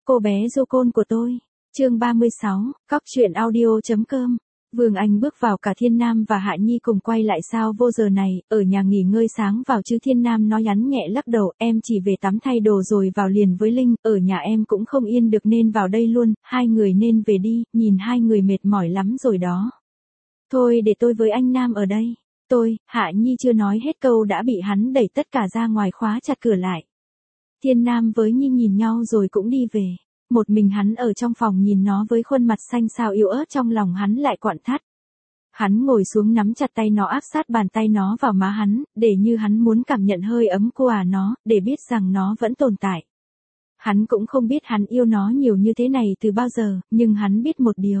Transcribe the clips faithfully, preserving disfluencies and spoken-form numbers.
Cô bé du côn của tôi. Chương ba mươi sáu, cóc truyện audio.com. Vương Anh bước vào, cả Thiên Nam và Hạ Nhi cùng quay lại. Sao vô giờ này, ở nhà nghỉ ngơi sáng vào chứ? Thiên Nam nói nhắn nhẹ lắc đầu, em chỉ về tắm thay đồ rồi vào liền với Linh, ở nhà em cũng không yên được nên vào đây luôn, hai người nên về đi, nhìn hai người mệt mỏi lắm rồi đó. Thôi để tôi với anh Nam ở đây. Tôi, Hạ Nhi chưa nói hết câu đã bị hắn đẩy tất cả ra ngoài, khóa chặt cửa lại. Thiên Nam với Nhi nhìn nhau rồi cũng đi về. Một mình hắn ở trong phòng nhìn nó với khuôn mặt xanh xao yếu ớt, trong lòng hắn lại quặn thắt. Hắn ngồi xuống nắm chặt tay nó, áp sát bàn tay nó vào má hắn, để như hắn muốn cảm nhận hơi ấm của à nó, để biết rằng nó vẫn tồn tại. Hắn cũng không biết hắn yêu nó nhiều như thế này từ bao giờ, nhưng hắn biết một điều.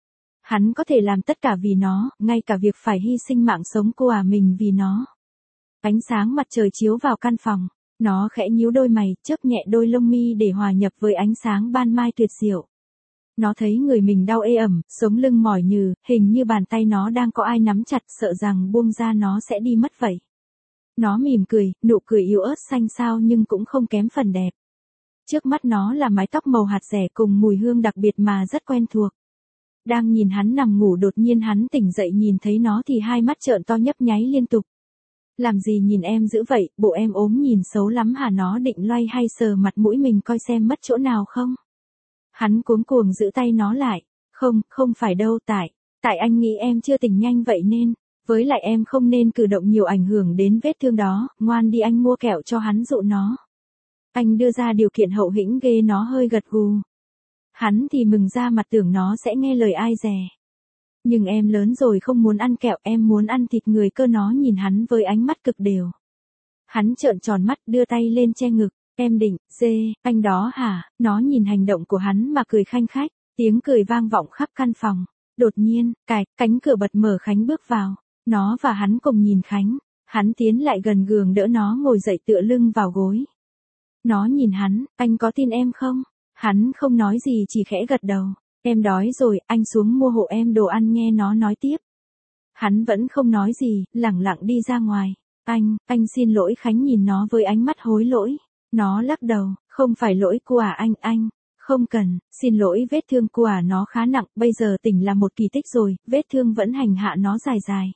Hắn có thể làm tất cả vì nó, ngay cả việc phải hy sinh mạng sống của à mình vì nó. Ánh sáng mặt trời chiếu vào căn phòng. Nó khẽ nhíu đôi mày, chớp nhẹ đôi lông mi để hòa nhập với ánh sáng ban mai tuyệt diệu. Nó thấy người mình đau ê ẩm, sống lưng mỏi nhừ, hình như bàn tay nó đang có ai nắm chặt, sợ rằng buông ra nó sẽ đi mất vậy. Nó mỉm cười, nụ cười yếu ớt xanh xao nhưng cũng không kém phần đẹp. Trước mắt nó là mái tóc màu hạt dẻ cùng mùi hương đặc biệt mà rất quen thuộc. Đang nhìn hắn nằm ngủ, đột nhiên hắn tỉnh dậy, nhìn thấy nó thì hai mắt trợn to nhấp nháy liên tục. Làm gì nhìn em dữ vậy, bộ em ốm nhìn xấu lắm hả? Nó định loay hay sờ mặt mũi mình coi xem mất chỗ nào không? Hắn cuống cuồng giữ tay nó lại. Không, không phải đâu, tại, tại anh nghĩ em chưa tỉnh nhanh vậy nên, với lại em không nên cử động nhiều ảnh hưởng đến vết thương đó, ngoan đi, anh mua kẹo cho hắn dụ nó. Anh đưa ra điều kiện hậu hĩnh ghê, nó hơi gật gù. Hắn thì mừng ra mặt, tưởng nó sẽ nghe lời ai dè. Nhưng em lớn rồi không muốn ăn kẹo, em muốn ăn thịt người cơ. Nó nhìn hắn với ánh mắt cực đều. Hắn trợn tròn mắt, đưa tay lên che ngực. Em định, dê, anh đó hả? Nó nhìn hành động của hắn mà cười khanh khách. Tiếng cười vang vọng khắp căn phòng. Đột nhiên, cạch, cánh cửa bật mở, Khánh bước vào. Nó và hắn cùng nhìn Khánh. Hắn tiến lại gần gường đỡ nó ngồi dậy, tựa lưng vào gối. Nó nhìn hắn, anh có tin em không? Hắn không nói gì, chỉ khẽ gật đầu. Em đói rồi, anh xuống mua hộ em đồ ăn nghe, nó nói tiếp. Hắn vẫn không nói gì, lẳng lặng đi ra ngoài. Anh, anh xin lỗi. Khánh nhìn nó với ánh mắt hối lỗi. Nó lắc đầu, không phải lỗi của à anh, anh, không cần, xin lỗi, vết thương của à nó khá nặng, bây giờ tỉnh là một kỳ tích rồi, vết thương vẫn hành hạ nó dài dài.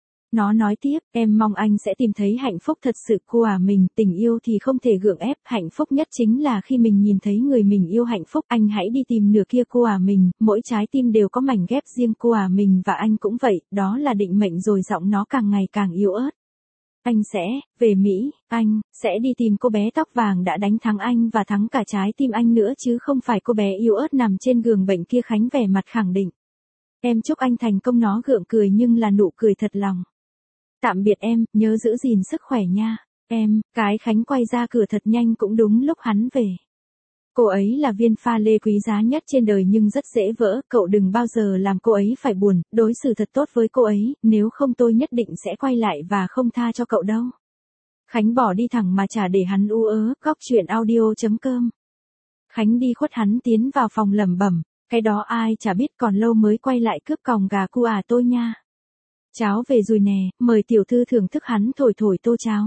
Nó nói tiếp, em mong anh sẽ tìm thấy hạnh phúc thật sự của à mình, tình yêu thì không thể gượng ép, hạnh phúc nhất chính là khi mình nhìn thấy người mình yêu hạnh phúc, anh hãy đi tìm nửa kia của à mình, mỗi trái tim đều có mảnh ghép riêng của à mình và anh cũng vậy, đó là định mệnh rồi. Giọng nó càng ngày càng yếu ớt. Anh sẽ, về Mỹ, anh, sẽ đi tìm cô bé tóc vàng đã đánh thắng anh và thắng cả trái tim anh nữa chứ không phải cô bé yếu ớt nằm trên giường bệnh kia. Khánh vẻ mặt khẳng định. Em chúc anh thành công. Nó gượng cười nhưng là nụ cười thật lòng. Tạm biệt em, nhớ giữ gìn sức khỏe nha. Em, cái. Khánh quay ra cửa thật nhanh, cũng đúng lúc hắn về. Cô ấy là viên pha lê quý giá nhất trên đời nhưng rất dễ vỡ, cậu đừng bao giờ làm cô ấy phải buồn, đối xử thật tốt với cô ấy, nếu không tôi nhất định sẽ quay lại và không tha cho cậu đâu. Khánh bỏ đi thẳng mà chả để hắn ú ớ. Cóc truyện audio.com. Khánh đi khuất hắn tiến vào phòng lẩm bẩm, cái đó ai chả biết, còn lâu mới quay lại cướp còng gà cu à tôi nha. Cháo về rồi nè, mời tiểu thư thưởng thức. Hắn thổi thổi tô cháo.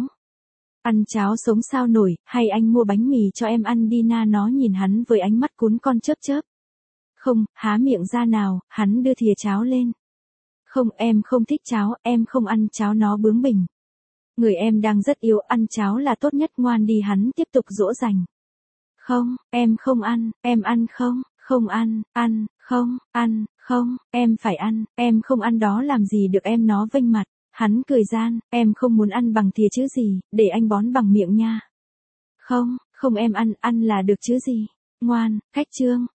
Ăn cháo sống sao nổi, hay anh mua bánh mì cho em ăn đi na. Nó nhìn hắn với ánh mắt cún con chớp chớp. Không, há miệng ra nào. Hắn đưa thìa cháo lên. Không, em không thích cháo, em không ăn cháo. Nó bướng bỉnh. Người em đang rất yếu, ăn cháo là tốt nhất, ngoan đi. Hắn tiếp tục dỗ dành. Không, em không ăn, em ăn không, không ăn, ăn, không, ăn, không, em phải ăn, em không ăn đó làm gì được em. Nó vênh mặt. Hắn cười gian, em không muốn ăn bằng thìa chứ gì, để anh bón bằng miệng nha. Không, không em ăn, ăn là được chứ gì. Ngoan, khách trương,